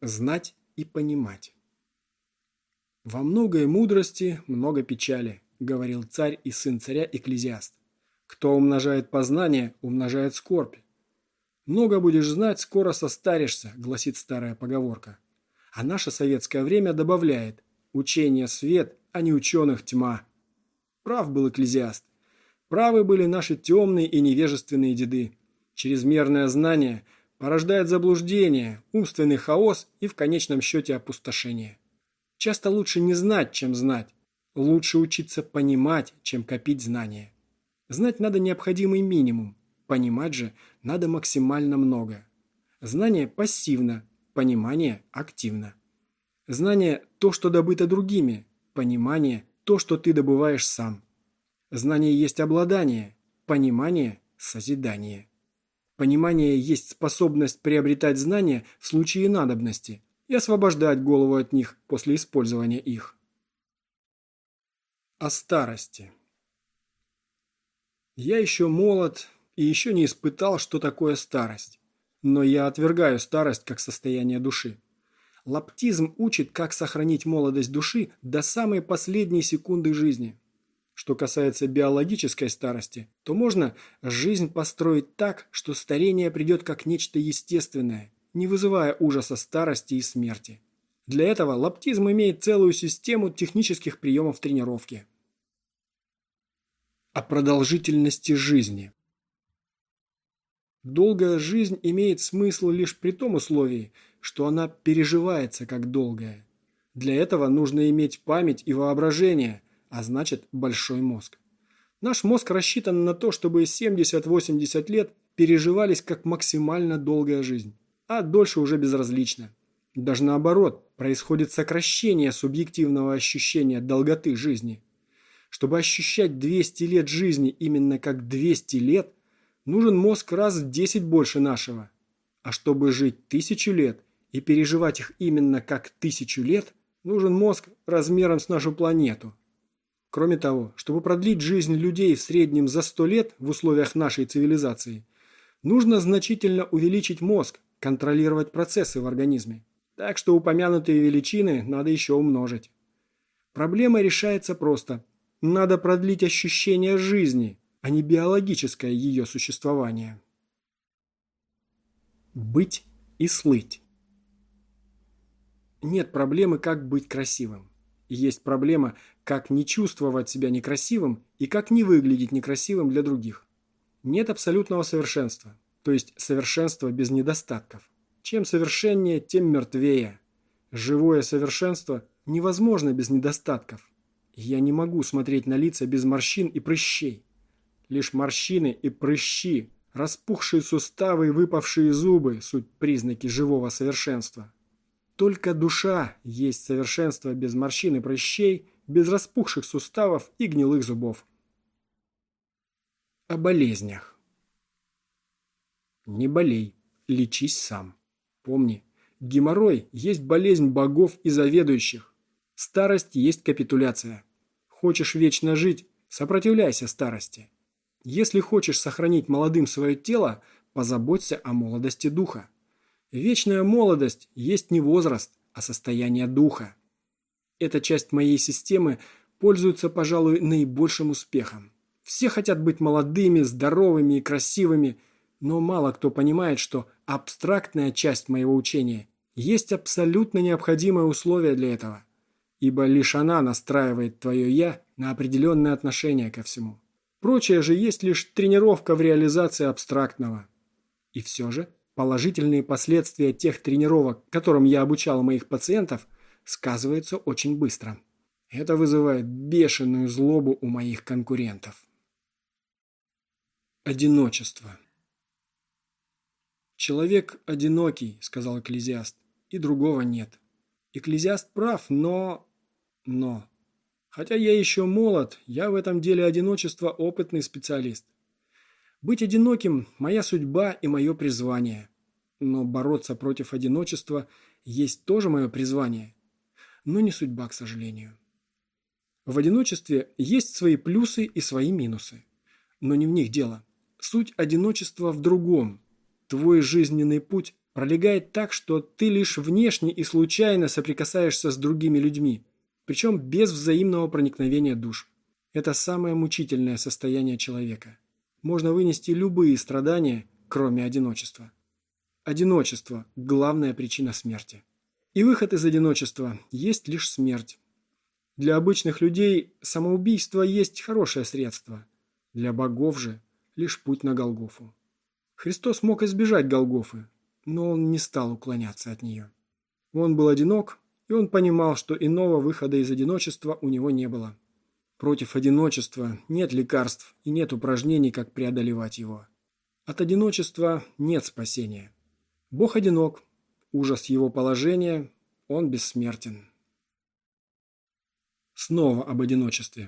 Знать и понимать. «Во многое мудрости, много печали», — говорил царь и сын царя Экклезиаст. «Кто умножает познание, умножает скорбь. Много будешь знать, скоро состаришься», — гласит старая поговорка. А наше советское время добавляет: «Учение свет, а не ученых тьма». Прав был Экклезиаст. Правы были наши темные и невежественные деды. Чрезмерное знание порождает заблуждение, умственный хаос и в конечном счете опустошение. Часто лучше не знать, чем знать. Лучше учиться понимать, чем копить знания. Знать надо необходимый минимум, понимать же надо максимально много. Знание пассивно, понимание активно. Знание – то, что добыто другими, понимание – то, что ты добываешь сам. Знание есть обладание, понимание – созидание. Понимание есть способность приобретать знания в случае надобности и освобождать голову от них после использования их. О старости. Я еще молод и еще не испытал, что такое старость. Но я отвергаю старость как состояние души. Лаптизм учит, как сохранить молодость души до самой последней секунды жизни. Что касается биологической старости, то можно жизнь построить так, что старение придет как нечто естественное, не вызывая ужаса старости и смерти. Для этого лаптизм имеет целую систему технических приемов тренировки. О продолжительности жизни. Долгая жизнь имеет смысл лишь при том условии, что она переживается как долгая. Для этого нужно иметь память и воображение, а значит большой мозг. Наш мозг рассчитан на то, чтобы 70-80 лет переживались как максимально долгая жизнь, а дольше уже безразлично. Даже наоборот, происходит сокращение субъективного ощущения долготы жизни. Чтобы ощущать 200 лет жизни именно как 200 лет, нужен мозг раз в 10 больше нашего. А чтобы жить 1000 лет и переживать их именно как 1000 лет, нужен мозг размером с нашу планету. Кроме того, чтобы продлить жизнь людей в среднем за 100 лет в условиях нашей цивилизации, нужно значительно увеличить мозг, контролировать процессы в организме. Так что упомянутые величины надо еще умножить. Проблема решается просто. Надо продлить ощущение жизни, а не биологическое ее существование. Быть и слыть. Нет проблемы, как быть красивым. Есть проблема, как не чувствовать себя некрасивым и как не выглядеть некрасивым для других. Нет абсолютного совершенства, то есть совершенства без недостатков. Чем совершеннее, тем мертвее. Живое совершенство невозможно без недостатков. Я не могу смотреть на лица без морщин и прыщей. Лишь морщины и прыщи, распухшие суставы и выпавшие зубы – суть признаки живого совершенства. Только душа есть совершенство без морщин и прыщей, без распухших суставов и гнилых зубов. О болезнях. Не болей, лечись сам. Помни, геморрой есть болезнь богов и заведующих. Старость есть капитуляция. Хочешь вечно жить – сопротивляйся старости. Если хочешь сохранить молодым свое тело, позаботься о молодости духа. Вечная молодость есть не возраст, а состояние духа. Эта часть моей системы пользуется, пожалуй, наибольшим успехом. Все хотят быть молодыми, здоровыми и красивыми, но мало кто понимает, что абстрактная часть моего учения есть абсолютно необходимое условие для этого, ибо лишь она настраивает твое «я» на определенное отношение ко всему. Прочее же есть лишь тренировка в реализации абстрактного. И все же положительные последствия тех тренировок, которым я обучал моих пациентов, сказываются очень быстро. Это вызывает бешеную злобу у моих конкурентов. Одиночество. «Человек одинокий», — сказал Экклезиаст, — «и другого нет». Экклезиаст прав, но... Хотя я еще молод, я в этом деле одиночества опытный специалист. Быть одиноким – моя судьба и мое призвание. Но бороться против одиночества есть тоже мое призвание, но не судьба, к сожалению. В одиночестве есть свои плюсы и свои минусы, но не в них дело. Суть одиночества в другом. Твой жизненный путь пролегает так, что ты лишь внешне и случайно соприкасаешься с другими людьми, причем без взаимного проникновения душ. Это самое мучительное состояние человека. Можно вынести любые страдания, кроме одиночества. Одиночество – главная причина смерти. И выход из одиночества есть лишь смерть. Для обычных людей самоубийство есть хорошее средство. Для богов же лишь путь на Голгофу. Христос мог избежать Голгофы, но он не стал уклоняться от нее. Он был одинок, и он понимал, что иного выхода из одиночества у него не было. Против одиночества нет лекарств и нет упражнений, как преодолевать его. От одиночества нет спасения. Бог одинок, ужас его положения, он бессмертен. Снова об одиночестве.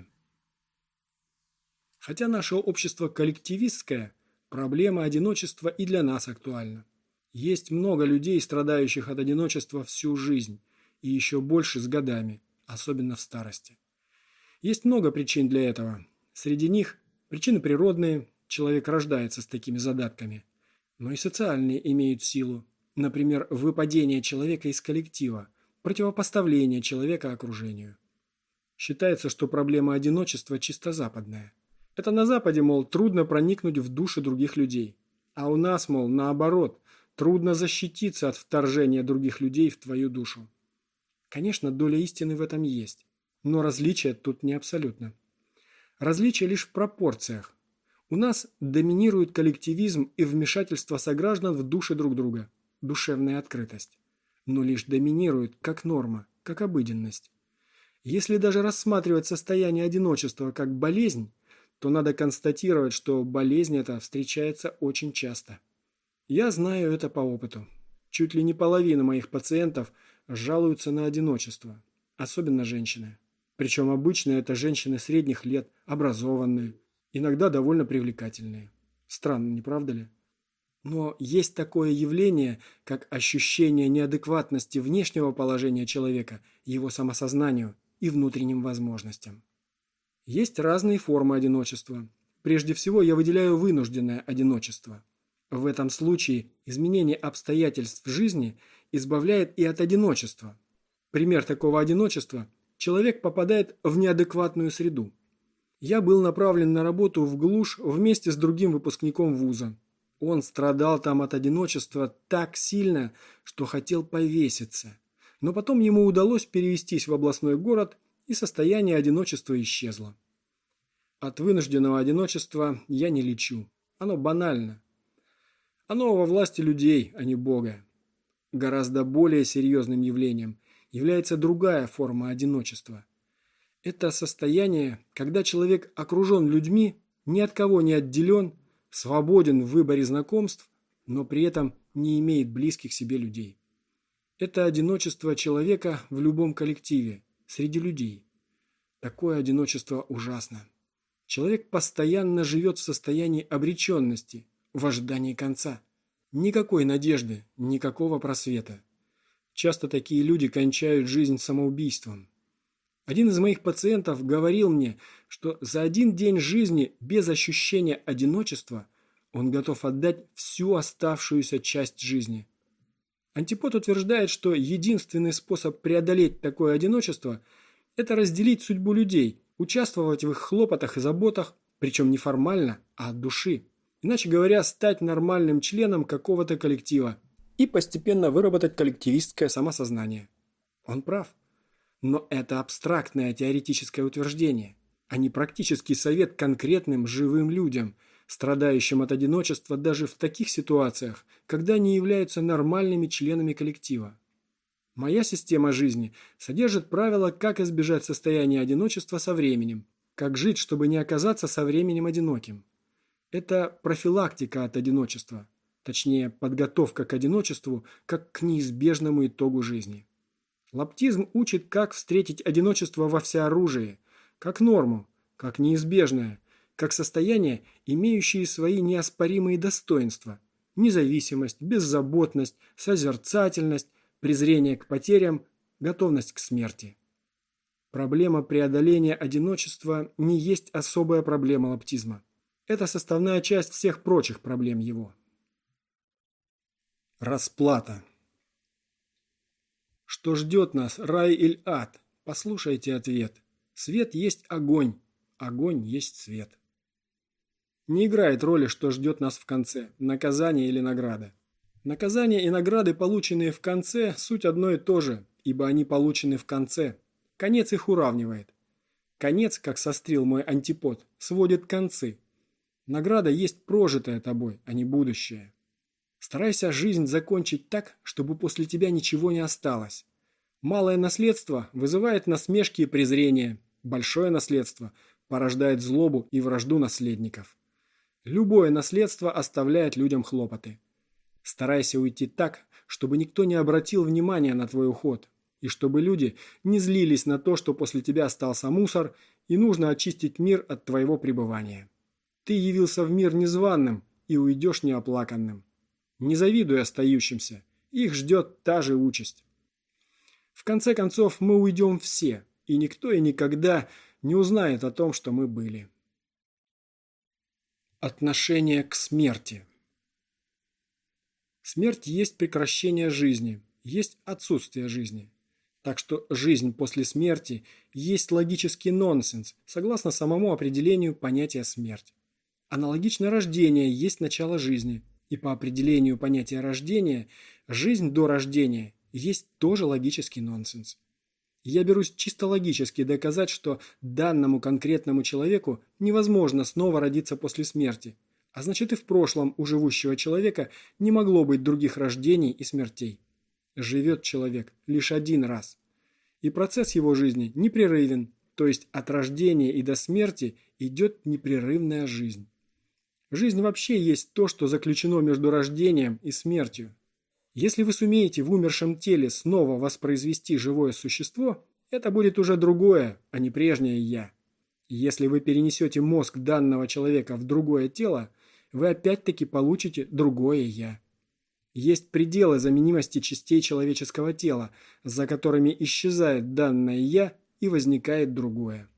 Хотя наше общество коллективистское, проблема одиночества и для нас актуальна. Есть много людей, страдающих от одиночества всю жизнь, и еще больше с годами, особенно в старости. Есть много причин для этого. Среди них причины природные, человек рождается с такими задатками, но и социальные имеют силу. Например, выпадение человека из коллектива, противопоставление человека окружению. Считается, что проблема одиночества чисто западная. Это на Западе, мол, трудно проникнуть в души других людей. А у нас, мол, наоборот, трудно защититься от вторжения других людей в твою душу. Конечно, доля истины в этом есть, но различие тут не абсолютно. Различие лишь в пропорциях. У нас доминирует коллективизм и вмешательство сограждан в души друг друга, душевная открытость. Но лишь доминирует как норма, как обыденность. Если даже рассматривать состояние одиночества как болезнь, то надо констатировать, что болезнь эта встречается очень часто. Я знаю это по опыту. Чуть ли не половина моих пациентов жалуются на одиночество, особенно женщины. Причем обычно это женщины средних лет, образованные, иногда довольно привлекательные. Странно, не правда ли? Но есть такое явление, как ощущение неадекватности внешнего положения человека, его самосознанию и внутренним возможностям. Есть разные формы одиночества. Прежде всего я выделяю вынужденное одиночество. В этом случае изменение обстоятельств в жизни избавляет и от одиночества. Пример такого одиночества – человек попадает в неадекватную среду. Я был направлен на работу в глушь вместе с другим выпускником вуза. Он страдал там от одиночества так сильно, что хотел повеситься. Но потом ему удалось перевестись в областной город, и состояние одиночества исчезло. От вынужденного одиночества я не лечу. Оно банально. Оно во власти людей, а не Бога. Гораздо более серьезным явлением является другая форма одиночества. Это состояние, когда человек окружен людьми, ни от кого не отделен, свободен в выборе знакомств, но при этом не имеет близких себе людей. Это одиночество человека в любом коллективе, среди людей. Такое одиночество ужасно. Человек постоянно живет в состоянии обреченности, в ожидании конца. Никакой надежды, никакого просвета. Часто такие люди кончают жизнь самоубийством. Один из моих пациентов говорил мне, что за один день жизни без ощущения одиночества он готов отдать всю оставшуюся часть жизни. Антипод утверждает, что единственный способ преодолеть такое одиночество – это разделить судьбу людей, участвовать в их хлопотах и заботах, причем не формально, а от души. Иначе говоря, стать нормальным членом какого-то коллектива и постепенно выработать коллективистское самосознание. Он прав. Но это абстрактное теоретическое утверждение, а не практический совет конкретным живым людям, страдающим от одиночества даже в таких ситуациях, когда они являются нормальными членами коллектива. Моя система жизни содержит правила, как избежать состояния одиночества со временем, как жить, чтобы не оказаться со временем одиноким. Это профилактика от одиночества, точнее, подготовка к одиночеству как к неизбежному итогу жизни. Лаптизм учит, как встретить одиночество во всеоружии, как норму, как неизбежное, как состояние, имеющее свои неоспоримые достоинства – независимость, беззаботность, созерцательность, презрение к потерям, готовность к смерти. Проблема преодоления одиночества не есть особая проблема лаптизма. Это составная часть всех прочих проблем его. Расплата. Что ждет нас, рай или ад? Послушайте ответ. Свет есть огонь, огонь есть свет. Не играет роли, что ждет нас в конце, наказание или награда. Наказание и награды, полученные в конце, суть одно и то же, ибо они получены в конце. Конец их уравнивает. Конец, как сострил мой антипод, сводит концы. Награда есть прожитое тобой, а не будущее. Старайся жизнь закончить так, чтобы после тебя ничего не осталось. Малое наследство вызывает насмешки и презрение. Большое наследство порождает злобу и вражду наследников. Любое наследство оставляет людям хлопоты. Старайся уйти так, чтобы никто не обратил внимания на твой уход, и чтобы люди не злились на то, что после тебя остался мусор, и нужно очистить мир от твоего пребывания. Ты явился в мир незваным и уйдешь неоплаканным. Не завидуй остающимся, их ждет та же участь. В конце концов, мы уйдем все, и никто и никогда не узнает о том, что мы были. Отношение к смерти. Смерть есть прекращение жизни, есть отсутствие жизни. Так что жизнь после смерти есть логический нонсенс, согласно самому определению понятия смерть. Аналогично рождение есть начало жизни, и по определению понятия рождения, жизнь до рождения есть тоже логический нонсенс. Я берусь чисто логически доказать, что данному конкретному человеку невозможно снова родиться после смерти, а значит и в прошлом у живущего человека не могло быть других рождений и смертей. Живет человек лишь один раз. И процесс его жизни непрерывен, то есть от рождения и до смерти идет непрерывная жизнь. Жизнь вообще есть то, что заключено между рождением и смертью. Если вы сумеете в умершем теле снова воспроизвести живое существо, это будет уже другое, а не прежнее «я». Если вы перенесете мозг данного человека в другое тело, вы опять-таки получите другое «я». Есть пределы заменимости частей человеческого тела, за которыми исчезает данное «я» и возникает другое.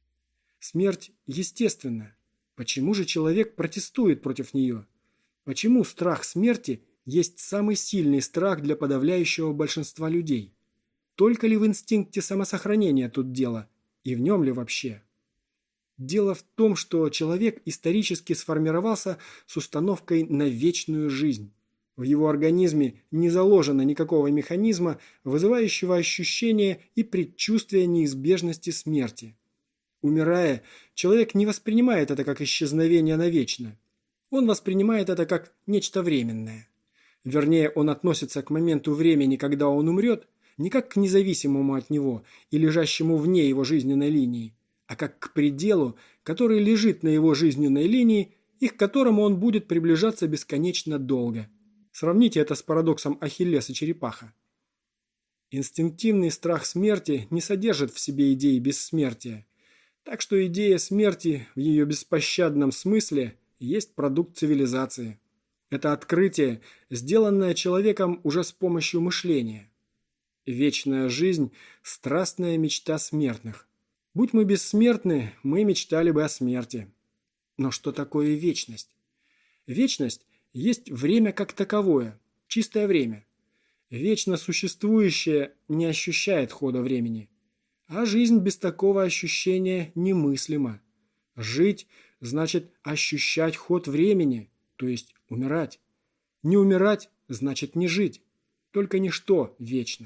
Смерть естественна. Почему же человек протестует против нее? Почему страх смерти есть самый сильный страх для подавляющего большинства людей? Только ли в инстинкте самосохранения тут дело? И в нем ли вообще? Дело в том, что человек исторически сформировался с установкой на вечную жизнь. В его организме не заложено никакого механизма, вызывающего ощущение и предчувствие неизбежности смерти. Умирая, человек не воспринимает это как исчезновение навечно. Он воспринимает это как нечто временное. Вернее, он относится к моменту времени, когда он умрет, не как к независимому от него и лежащему вне его жизненной линии, а как к пределу, который лежит на его жизненной линии и к которому он будет приближаться бесконечно долго. Сравните это с парадоксом Ахиллеса черепаха. Инстинктивный страх смерти не содержит в себе идеи бессмертия, так что идея смерти в ее беспощадном смысле есть продукт цивилизации. Это открытие, сделанное человеком уже с помощью мышления. Вечная жизнь – страстная мечта смертных. Будь мы бессмертны, мы мечтали бы о смерти. Но что такое вечность? Вечность есть время как таковое, чистое время. Вечно существующее не ощущает хода времени. А жизнь без такого ощущения немыслима. Жить значит ощущать ход времени, то есть умирать. Не умирать значит не жить, только ничто вечно.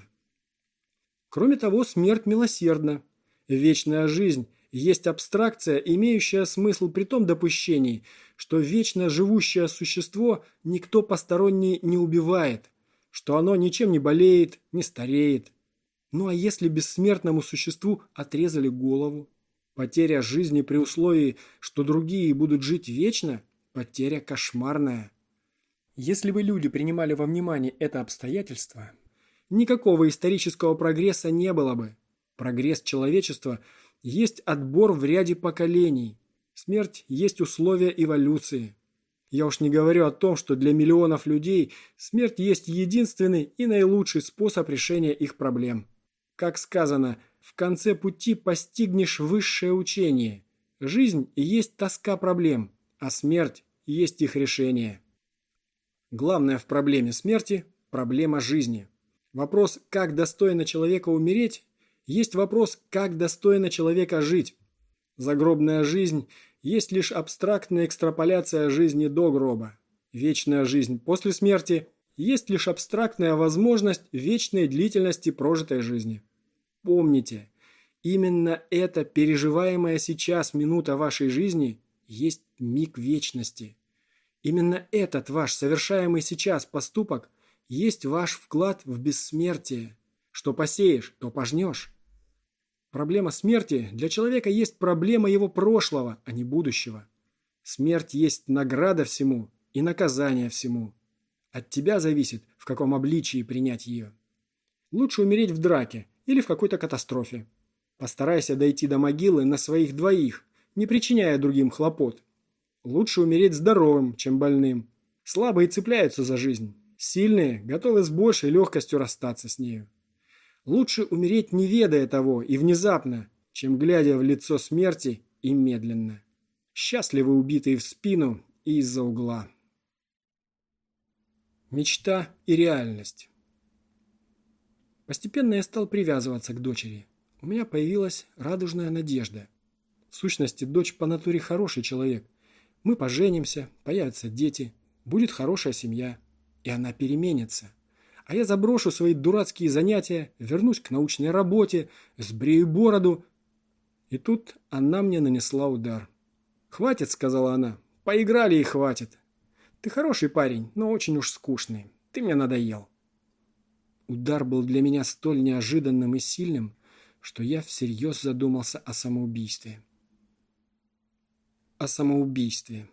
Кроме того, смерть милосердна. Вечная жизнь есть абстракция, имеющая смысл при том допущении, что вечно живущее существо никто посторонний не убивает, что оно ничем не болеет, не стареет. Ну а если бессмертному существу отрезали голову? Потеря жизни при условии, что другие будут жить вечно, потеря кошмарная. Если бы люди принимали во внимание это обстоятельство, никакого исторического прогресса не было бы. Прогресс человечества есть отбор в ряде поколений. Смерть есть условие эволюции. Я уж не говорю о том, что для миллионов людей смерть есть единственный и наилучший способ решения их проблем. Как сказано, в конце пути постигнешь высшее учение. Жизнь есть тоска проблем, а смерть есть их решение. Главное в проблеме смерти – проблема жизни. Вопрос, как достойно человека умереть, есть вопрос, как достойно человека жить. Загробная жизнь есть лишь абстрактная экстраполяция жизни до гроба. Вечная жизнь после смерти есть лишь абстрактная возможность вечной длительности прожитой жизни. Помните, именно эта переживаемая сейчас минута вашей жизни есть миг вечности. Именно этот ваш совершаемый сейчас поступок есть ваш вклад в бессмертие. Что посеешь, то пожнешь. Проблема смерти для человека есть проблема его прошлого, а не будущего. Смерть есть награда всему и наказание всему. От тебя зависит, в каком обличии принять ее. Лучше умереть в драке или в какой-то катастрофе. Постарайся дойти до могилы на своих двоих, не причиняя другим хлопот. Лучше умереть здоровым, чем больным. Слабые цепляются за жизнь. Сильные готовы с большей легкостью расстаться с нею. Лучше умереть, не ведая того, и внезапно, чем глядя в лицо смерти и медленно. Счастливы убитые в спину и из-за угла. Мечта и реальность. Постепенно я стал привязываться к дочери. У меня появилась радужная надежда. В сущности, дочь по натуре хороший человек. Мы поженимся, появятся дети, будет хорошая семья, и она переменится. А я заброшу свои дурацкие занятия, вернусь к научной работе, сбрею бороду. И тут она мне нанесла удар. «Хватит», — сказала она, — «поиграли и хватит. Ты хороший парень, но очень уж скучный. Ты мне надоел». Удар был для меня столь неожиданным и сильным, что я всерьез задумался о самоубийстве. О самоубийстве.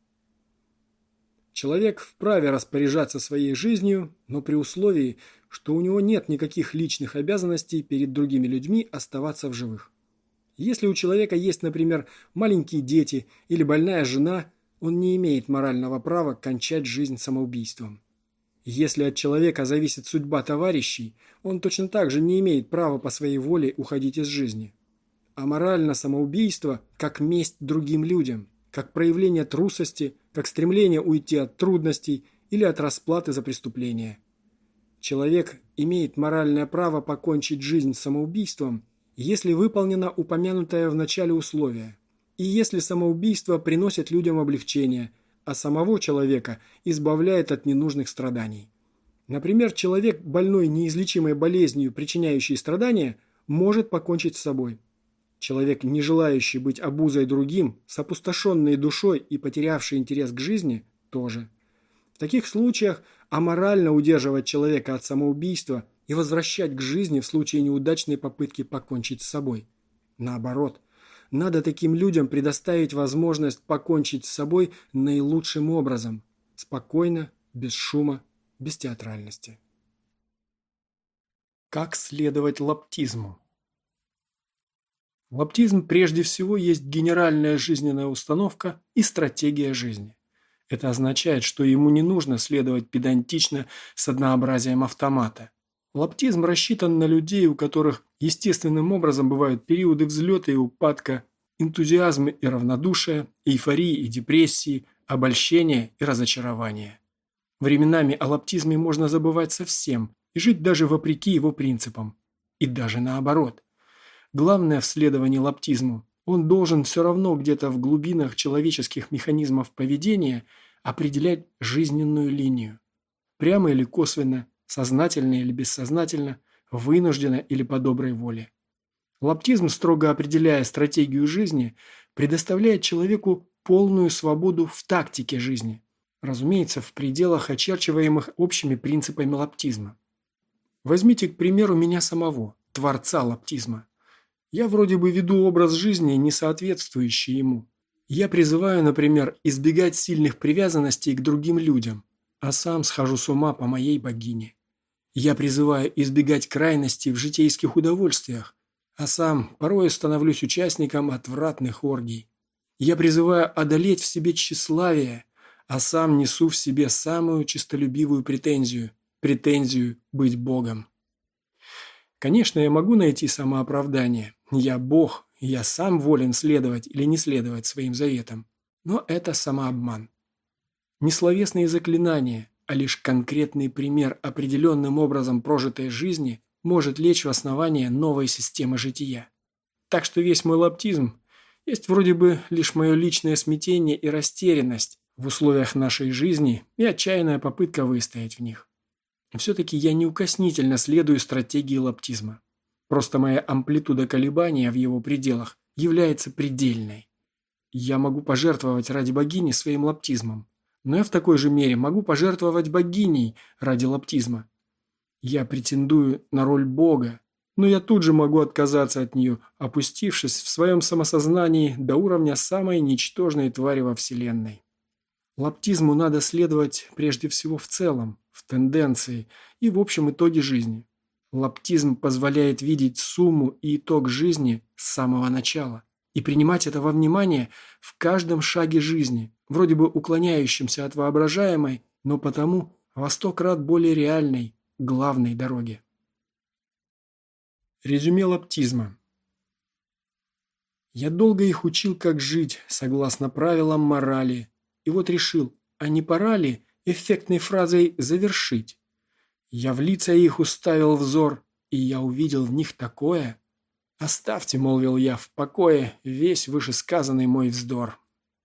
Человек вправе распоряжаться своей жизнью, но при условии, что у него нет никаких личных обязанностей перед другими людьми оставаться в живых. Если у человека есть, например, маленькие дети или больная жена, он не имеет морального права кончать жизнь самоубийством. Если от человека зависит судьба товарищей, он точно так же не имеет права по своей воле уходить из жизни. А морально самоубийство как месть другим людям, как проявление трусости, как стремление уйти от трудностей или от расплаты за преступление. Человек имеет моральное право покончить жизнь самоубийством, если выполнено упомянутое в начале условие, и если самоубийство приносит людям облегчение, а самого человека избавляет от ненужных страданий. Например, человек, больной неизлечимой болезнью, причиняющей страдания, может покончить с собой. Человек, не желающий быть обузой другим, с опустошенной душой и потерявший интерес к жизни, тоже. В таких случаях аморально удерживать человека от самоубийства и возвращать к жизни в случае неудачной попытки покончить с собой. Наоборот, надо таким людям предоставить возможность покончить с собой наилучшим образом, спокойно, без шума, без театральности. Как следовать лаптизму? Лаптизм прежде всего есть генеральная жизненная установка и стратегия жизни. Это означает, что ему не нужно следовать педантично с однообразием автомата. Лаптизм рассчитан на людей, у которых естественным образом бывают периоды взлета и упадка, энтузиазма и равнодушия, эйфории и депрессии, обольщения и разочарования. Временами о лаптизме можно забывать совсем и жить даже вопреки его принципам. И даже наоборот. Главное в следовании лаптизму – он должен все равно где-то в глубинах человеческих механизмов поведения определять жизненную линию. Прямо или косвенно, сознательно или бессознательно, вынужденно или по доброй воле. Лаптизм, строго определяя стратегию жизни, предоставляет человеку полную свободу в тактике жизни, разумеется, в пределах, очерчиваемых общими принципами лаптизма. Возьмите, к примеру, меня самого, творца лаптизма. Я вроде бы веду образ жизни, не соответствующий ему. Я призываю, например, избегать сильных привязанностей к другим людям, а сам схожу с ума по моей богине. Я призываю избегать крайностей в житейских удовольствиях, а сам порой становлюсь участником отвратных оргий. Я призываю одолеть в себе тщеславие, а сам несу в себе самую честолюбивую претензию быть Богом. Конечно, я могу найти самооправдание. Я Бог, и я сам волен следовать или не следовать своим заветам. Но это самообман. Несловесные заклинания, а лишь конкретный пример определенным образом прожитой жизни может лечь в основание новой системы жития. Так что весь мой лаптизм есть вроде бы лишь мое личное смятение и растерянность в условиях нашей жизни и отчаянная попытка выстоять в них. Все-таки я неукоснительно следую стратегии лаптизма. Просто моя амплитуда колебания в его пределах является предельной. Я могу пожертвовать ради богини своим лаптизмом, но я в такой же мере могу пожертвовать богиней ради лаптизма. Я претендую на роль бога, но я тут же могу отказаться от нее, опустившись в своем самосознании до уровня самой ничтожной твари во Вселенной. Лаптизму надо следовать прежде всего в целом, в тенденции и в общем итоге жизни. Лаптизм позволяет видеть сумму и итог жизни с самого начала и принимать это во внимание в каждом шаге жизни, вроде бы уклоняющемся от воображаемой, но потому во 100 крат более реальной, главной дороги. Резюме лаптизма. Я долго их учил, как жить, согласно правилам морали, и вот решил, а не пора ли эффектной фразой «завершить»? Я в лица их уставил взор, и я увидел в них такое. «Оставьте, — молвил я, — в покое весь вышесказанный мой вздор».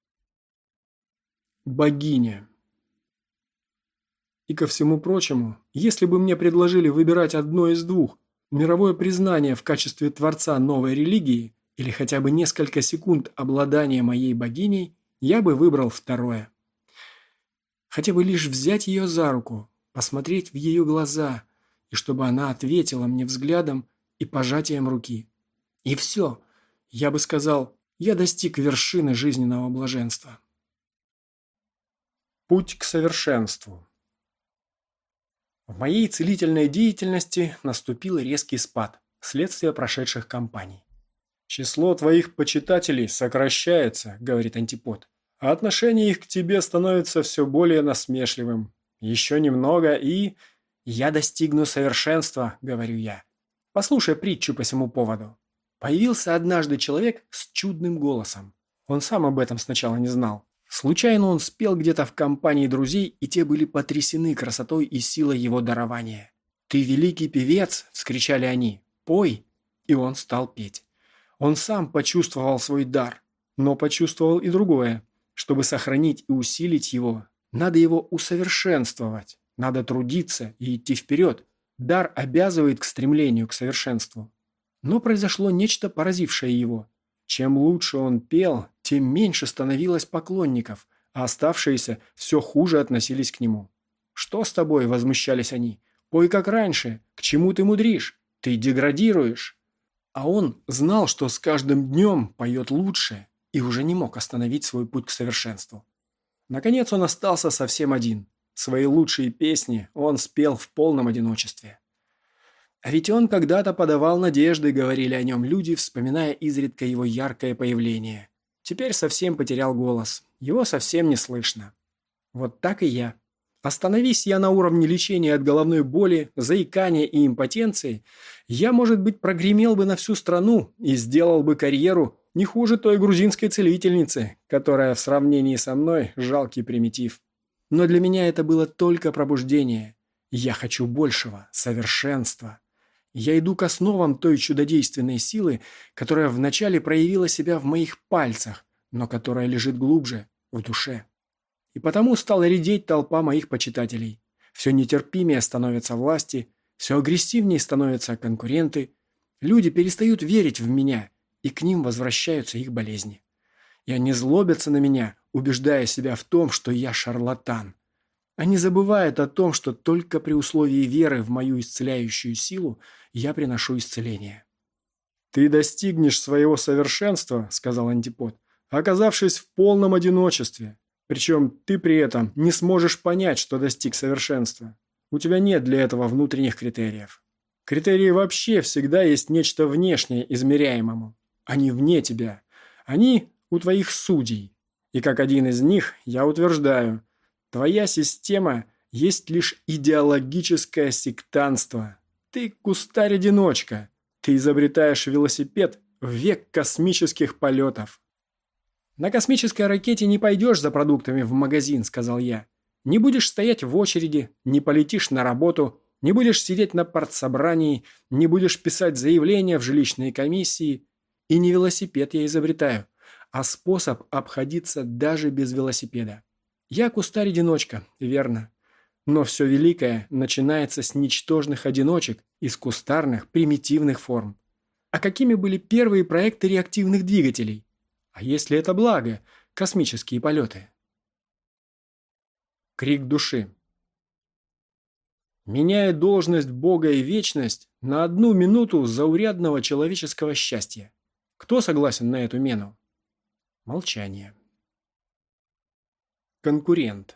Богиня. И ко всему прочему, если бы мне предложили выбирать одно из двух, мировое признание в качестве творца новой религии или хотя бы несколько секунд обладания моей богиней, я бы выбрал второе. Хотя бы лишь взять ее за руку, посмотреть в ее глаза, и чтобы она ответила мне взглядом и пожатием руки. И все, я бы сказал, я достиг вершины жизненного блаженства. Путь к совершенству. В моей целительной деятельности наступил резкий спад, следствие прошедших кампаний. «Число твоих почитателей сокращается, — говорит Антипод, — а отношение их к тебе становится все более насмешливым. Еще немного, и я достигну совершенства, — говорю я. Послушай притчу по сему поводу. Появился однажды человек с чудным голосом. Он сам об этом сначала не знал. Случайно он спел где-то в компании друзей, и те были потрясены красотой и силой его дарования. «Ты великий певец!» – вскричали они. «Пой!» И он стал петь. Он сам почувствовал свой дар, но почувствовал и другое. Чтобы сохранить и усилить его, надо его усовершенствовать, надо трудиться и идти вперед. Дар обязывает к стремлению к совершенству. Но произошло нечто, поразившее его. Чем лучше он пел, тем меньше становилось поклонников, а оставшиеся все хуже относились к нему. «Что с тобой?» – возмущались они. «Пой как раньше. К чему ты мудришь? Ты деградируешь». А он знал, что с каждым днем поет лучше, и уже не мог остановить свой путь к совершенству. Наконец он остался совсем один. Свои лучшие песни он спел в полном одиночестве. А ведь он когда-то подавал надежды, говорили о нем люди, вспоминая изредка его яркое появление. Теперь совсем потерял голос, его совсем не слышно. Вот так и я. Остановись я на уровне лечения от головной боли, заикания и импотенции, я, может быть, прогремел бы на всю страну и сделал бы карьеру не хуже той грузинской целительницы, которая в сравнении со мной жалкий примитив. Но для меня это было только пробуждение. Я хочу большего, совершенства. Я иду к основам той чудодейственной силы, которая вначале проявила себя в моих пальцах, но которая лежит глубже, в душе. И потому стала редеть толпа моих почитателей. Все нетерпимее становятся власти, все агрессивнее становятся конкуренты. Люди перестают верить в меня, и к ним возвращаются их болезни. И они злобятся на меня, убеждая себя в том, что я шарлатан. Они забывают о том, что только при условии веры в мою исцеляющую силу я приношу исцеление. «Ты достигнешь своего совершенства, — сказал Антипод, — оказавшись в полном одиночестве. Причем ты при этом не сможешь понять, что достиг совершенства. У тебя нет для этого внутренних критериев. Критерии вообще всегда есть нечто внешнее измеряемому. Они вне тебя. Они у твоих судей. И как один из них я утверждаю, твоя система есть лишь идеологическое сектантство. Ты кустарь-одиночка. Ты изобретаешь велосипед в век космических полетов. «На космической ракете не пойдешь за продуктами в магазин», — сказал я. Не будешь стоять в очереди, не полетишь на работу, не будешь сидеть на партсобрании, не будешь писать заявления в жилищные комиссии. И не велосипед я изобретаю, а способ обходиться даже без велосипеда. Я кустарь-одиночка, верно. Но все великое начинается с ничтожных одиночек из кустарных примитивных форм. А какими были первые проекты реактивных двигателей? А если это благо, космические полеты? Крик души. Меняя должность Бога и вечность на 1 минуту заурядного человеческого счастья. Кто согласен на эту мену? Молчание. Конкурент.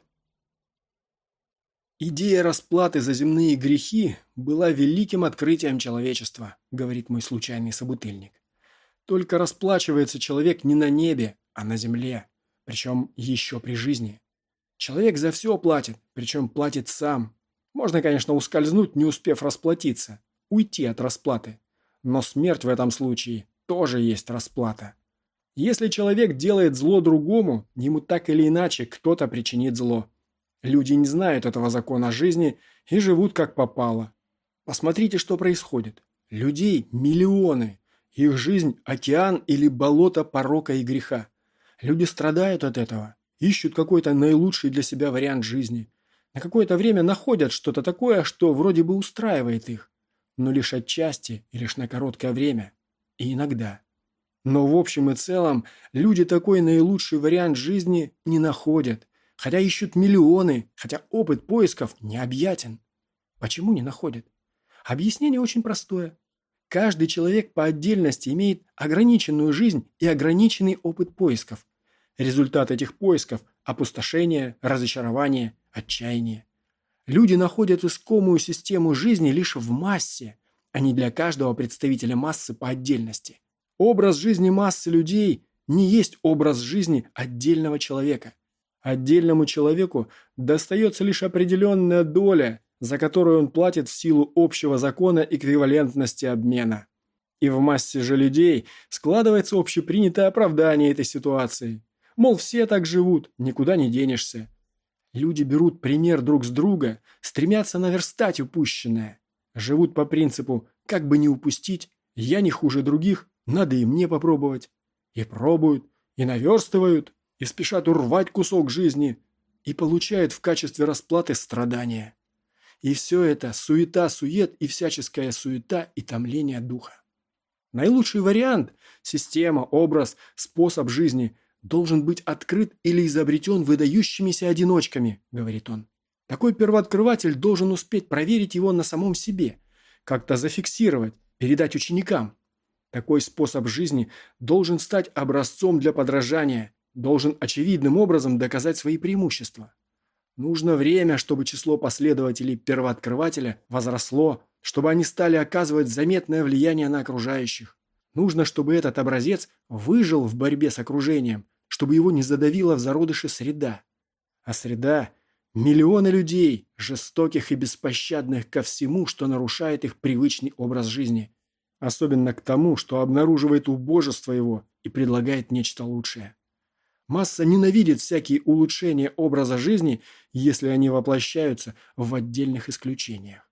«Идея расплаты за земные грехи была великим открытием человечества», говорит мой случайный собутыльник. Только расплачивается человек не на небе, а на земле, причем еще при жизни. Человек за все платит, причем платит сам. Можно, конечно, ускользнуть, не успев расплатиться, уйти от расплаты. Но смерть в этом случае тоже есть расплата. Если человек делает зло другому, ему так или иначе кто-то причинит зло. Люди не знают этого закона жизни и живут как попало. Посмотрите, что происходит. Людей миллионы. Их жизнь – океан или болото порока и греха. Люди страдают от этого, ищут какой-то наилучший для себя вариант жизни. На какое-то время находят что-то такое, что вроде бы устраивает их. Но лишь отчасти и лишь на короткое время. И иногда. Но в общем и целом люди такой наилучший вариант жизни не находят. Хотя ищут миллионы, хотя опыт поисков необъятен. Почему не находят? Объяснение очень простое. Каждый человек по отдельности имеет ограниченную жизнь и ограниченный опыт поисков. Результат этих поисков – опустошение, разочарование, отчаяние. Люди находят искомую систему жизни лишь в массе, а не для каждого представителя массы по отдельности. Образ жизни массы людей не есть образ жизни отдельного человека. Отдельному человеку достается лишь определенная доля, за которую он платит в силу общего закона эквивалентности обмена. И в массе же людей складывается общепринятое оправдание этой ситуации. Мол, все так живут, никуда не денешься. Люди берут пример друг с друга, стремятся наверстать упущенное. Живут по принципу «как бы не упустить, я не хуже других, надо и мне попробовать». И пробуют, и наверстывают, и спешат урвать кусок жизни, и получают в качестве расплаты страдания. И все это суета-сует и всяческая суета и томление духа. Наилучший вариант – система, образ, способ жизни – должен быть открыт или изобретен выдающимися одиночками, говорит он. Такой первооткрыватель должен успеть проверить его на самом себе, как-то зафиксировать, передать ученикам. Такой способ жизни должен стать образцом для подражания, должен очевидным образом доказать свои преимущества. Нужно время, чтобы число последователей первооткрывателя возросло, чтобы они стали оказывать заметное влияние на окружающих. Нужно, чтобы этот образец выжил в борьбе с окружением, чтобы его не задавила в зародыше среда. А среда – миллионы людей, жестоких и беспощадных ко всему, что нарушает их привычный образ жизни. Особенно к тому, что обнаруживает убожество его и предлагает нечто лучшее. Масса ненавидит всякие улучшения образа жизни, если они воплощаются в отдельных исключениях.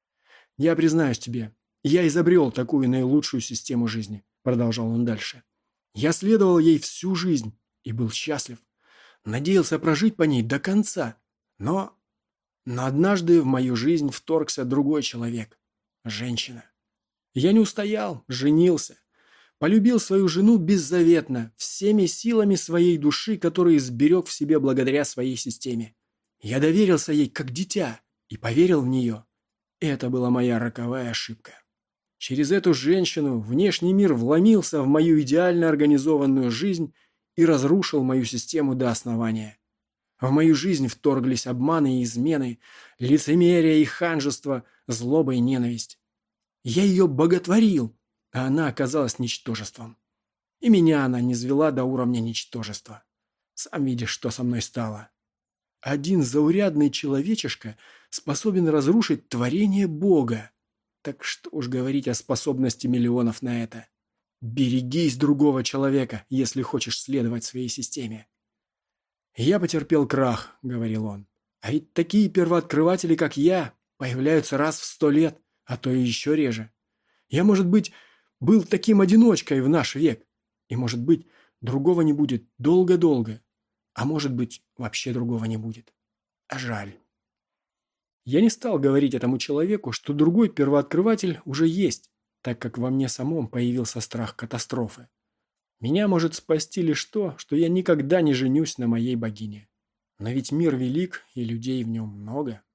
«Я признаюсь тебе, я изобрел такую наилучшую систему жизни», – продолжал он дальше. «Я следовал ей всю жизнь и был счастлив. Надеялся прожить по ней до конца. Но однажды в мою жизнь вторгся другой человек – женщина. Я не устоял, женился. Полюбил свою жену беззаветно, всеми силами своей души, которые сберег в себе благодаря своей системе. Я доверился ей как дитя и поверил в нее. Это была моя роковая ошибка. Через эту женщину внешний мир вломился в мою идеально организованную жизнь и разрушил мою систему до основания. В мою жизнь вторглись обманы и измены, лицемерие и ханжество, злоба и ненависть. Я ее боготворил, а она оказалась ничтожеством. И меня она низвела до уровня ничтожества. Сам видишь, что со мной стало. Один заурядный человечишка способен разрушить творение Бога. Так что уж говорить о способности миллионов на это. Берегись другого человека, если хочешь следовать своей системе. «Я потерпел крах», — говорил он. А ведь такие первооткрыватели, как я, появляются раз в 100 лет, а то и еще реже. Я, может быть, был таким одиночкой в наш век, и, может быть, другого не будет долго-долго, а может быть, вообще другого не будет. А жаль. Я не стал говорить этому человеку, что другой первооткрыватель уже есть, так как во мне самом появился страх катастрофы. Меня может спасти лишь то, что я никогда не женюсь на моей богине. Но ведь мир велик, и людей в нем много.